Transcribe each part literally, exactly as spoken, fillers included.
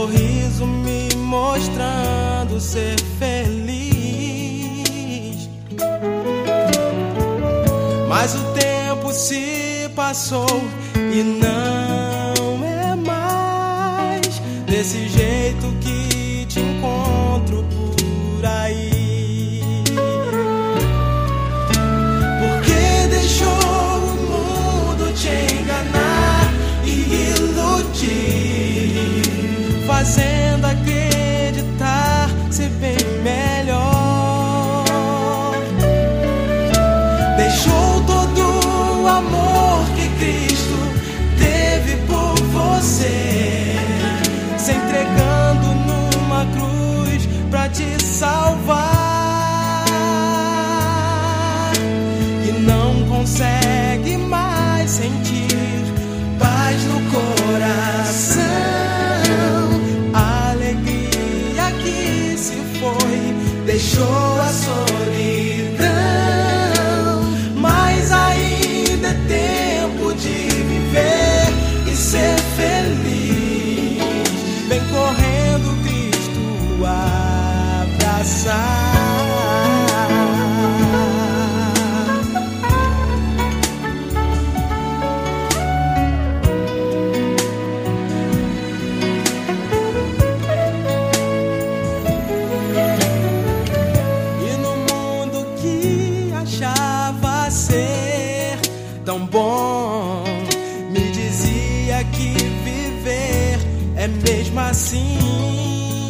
sorriso me mostrando ser feliz. Mas o tempo se passou e não é mais desse jeito que te encontro por aí. Porque deixou o mundo te enganar e iludir, fazendo acreditar ser bem melhor. Deixou todo o amor que Cristo teve por você, se entregando numa cruz pra te salvar. E não consegue mais sentir paz no coração, a alegria que se foi deixou a solidão. Mas ainda é tempo de viver e ser feliz. Vem correndo Cristo abraçar. Achava ser tão bom, me dizia que viver é mesmo assim.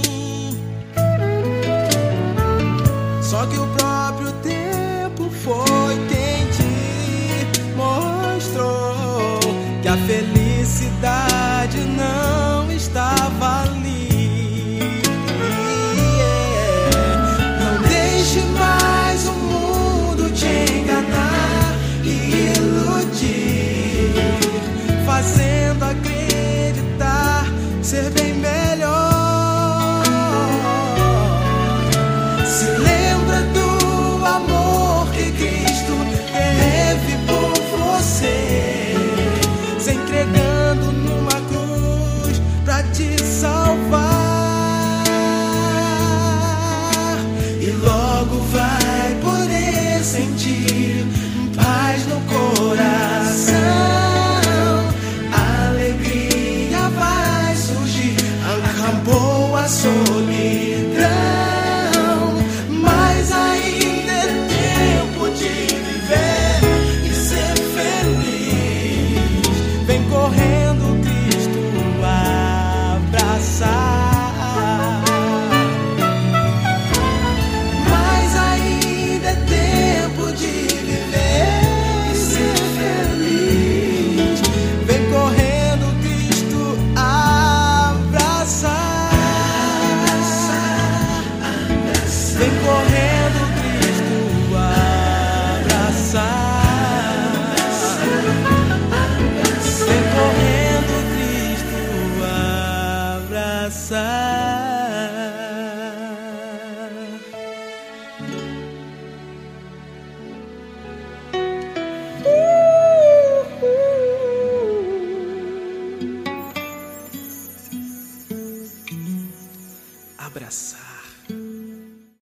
Só que o próprio tempo foi quem te mostrou que a felicidade não estava ali. Não deixe mais o mundo te enganar e iludir, fazendo acreditar ser bem melhor. Se lembra do amor que Cristo teve por você, se entregando numa cruz pra te salvar. E logo vai poder sentir paz no coração, a alegria vai surgir, acabou a solidão. Mas ainda é tempo de viver e ser feliz. Vem correndo Cristo abraçar. Vem correndo Cristo abraçar. Vem correndo Cristo abraçar. Abraçar.